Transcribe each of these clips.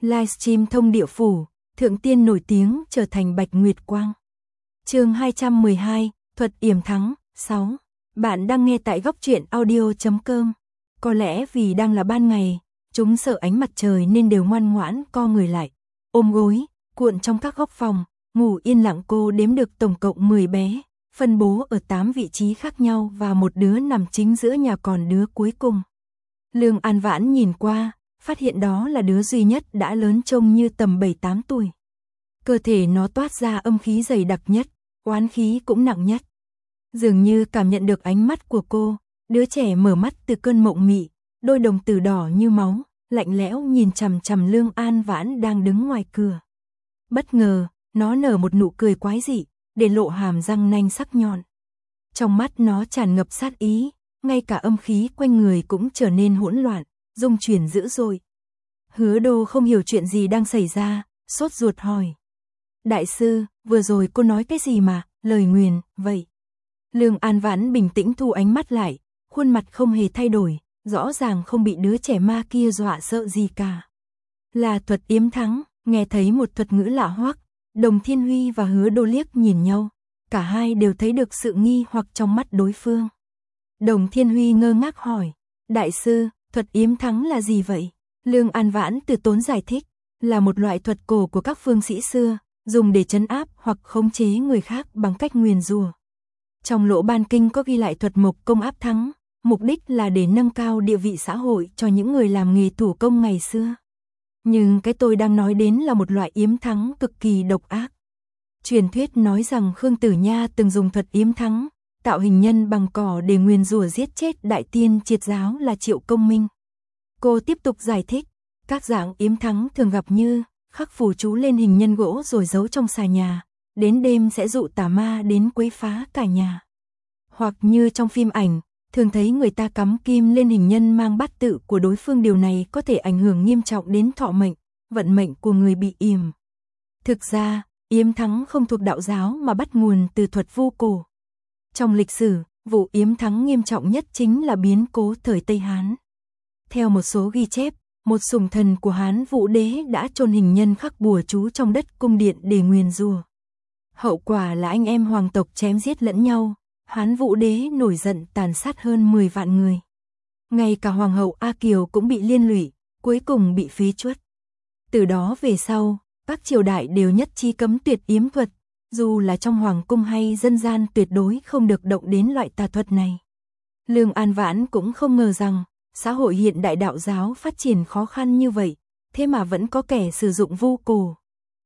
Livestream thông địa phủ, thượng tiên nổi tiếng trở thành Bạch Nguyệt Quang. Chương 212, thuật yểm thắng, 6. Bạn đang nghe tại góc truyện audio.com. Có lẽ vì đang là ban ngày, chúng sợ ánh mặt trời nên đều ngoan ngoãn co người lại, ôm gối, cuộn trong các góc phòng, ngủ yên lặng. Cô đếm được tổng cộng 10 bé, phân bố ở 8 vị trí khác nhau và một đứa nằm chính giữa nhà, còn đứa cuối cùng. Lương An Vãn nhìn qua, phát hiện đó là đứa duy nhất đã lớn, trông như tầm 7-8 tuổi. Cơ thể nó toát ra âm khí dày đặc nhất, oán khí cũng nặng nhất. Dường như cảm nhận được ánh mắt của cô, đứa trẻ mở mắt từ cơn mộng mị, đôi đồng tử đỏ như máu, lạnh lẽo nhìn chằm chằm Lương An Vãn đang đứng ngoài cửa. Bất ngờ, nó nở một nụ cười quái dị, để lộ hàm răng nanh sắc nhọn. Trong mắt nó tràn ngập sát ý, ngay cả âm khí quanh người cũng trở nên hỗn loạn, rung chuyển dữ dội. Hứa Đô không hiểu chuyện gì đang xảy ra, sốt ruột hỏi. Đại sư, vừa rồi cô nói cái gì mà, lời nguyền, vậy? Lương An Vãn bình tĩnh thu ánh mắt lại, khuôn mặt không hề thay đổi, rõ ràng không bị đứa trẻ ma kia dọa sợ gì cả. Là thuật yếm thắng. Nghe thấy một thuật ngữ lạ hoắc, Đồng Thiên Huy và Hứa Đô liếc nhìn nhau, cả hai đều thấy được sự nghi hoặc trong mắt đối phương. Đồng Thiên Huy ngơ ngác hỏi, đại sư, thuật yếm thắng là gì vậy? Lương An Vãn từ tốn giải thích, là một loại thuật cổ của các phương sĩ xưa, dùng để trấn áp hoặc khống chế người khác bằng cách nguyền rủa. Trong Lỗ Ban Kinh có ghi lại thuật mộc công áp thắng, mục đích là để nâng cao địa vị xã hội cho những người làm nghề thủ công ngày xưa. Nhưng cái tôi đang nói đến là một loại yếm thắng cực kỳ độc ác. Truyền thuyết nói rằng Khương Tử Nha từng dùng thuật yếm thắng, tạo hình nhân bằng cỏ để nguyền rủa giết chết đại tiên triệt giáo là Triệu Công Minh. Cô tiếp tục giải thích, các dạng yếm thắng thường gặp như khắc phù chú lên hình nhân gỗ rồi giấu trong xà nhà, đến đêm sẽ dụ tà ma đến quấy phá cả nhà. Hoặc như trong phim ảnh, thường thấy người ta cắm kim lên hình nhân mang bát tự của đối phương, điều này có thể ảnh hưởng nghiêm trọng đến thọ mệnh, vận mệnh của người bị yểm. Thực ra, yếm thắng không thuộc đạo giáo mà bắt nguồn từ thuật vu cổ. Trong lịch sử, vụ yếm thắng nghiêm trọng nhất chính là biến cố thời Tây Hán. Theo một số ghi chép, một sủng thần của Hán Vũ Đế đã chôn hình nhân khắc bùa chú trong đất cung điện để nguyền rủa. Hậu quả là anh em hoàng tộc chém giết lẫn nhau. Hán Vũ Đế nổi giận tàn sát hơn 10 vạn người. Ngay cả Hoàng hậu A Kiều cũng bị liên lụy, cuối cùng bị phế truất. Từ đó về sau, các triều đại đều nhất trí cấm tuyệt yếm thuật, dù là trong hoàng cung hay dân gian tuyệt đối không được động đến loại tà thuật này. Lương An Vãn cũng không ngờ rằng, xã hội hiện đại đạo giáo phát triển khó khăn như vậy, thế mà vẫn có kẻ sử dụng vu cổ.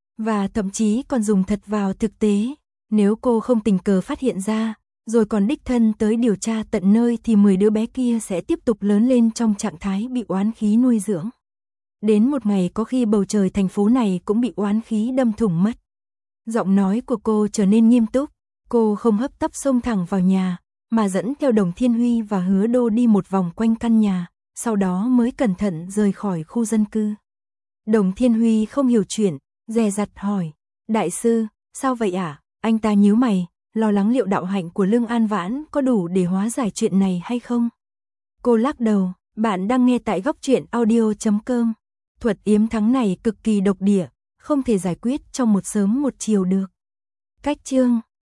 Và thậm chí còn dùng thật vào thực tế, nếu cô không tình cờ phát hiện ra, rồi còn đích thân tới điều tra tận nơi thì 10 đứa bé kia sẽ tiếp tục lớn lên trong trạng thái bị oán khí nuôi dưỡng. Đến một ngày có khi bầu trời thành phố này cũng bị oán khí đâm thủng mất. Giọng nói của cô trở nên nghiêm túc, cô không hấp tấp xông thẳng vào nhà, mà dẫn theo Đồng Thiên Huy và Hứa Đô đi một vòng quanh căn nhà, sau đó mới cẩn thận rời khỏi khu dân cư. Đồng Thiên Huy không hiểu chuyện, dè dặt hỏi, đại sư, sao vậy ạ? Anh ta nhíu mày, lo lắng liệu đạo hạnh của Lương An Vãn có đủ để hóa giải chuyện này hay không. Cô lắc đầu, bạn đang nghe tại góc truyện audio.com. Thuật yếm thắng này cực kỳ độc địa, không thể giải quyết trong một sớm một chiều được. Cách chương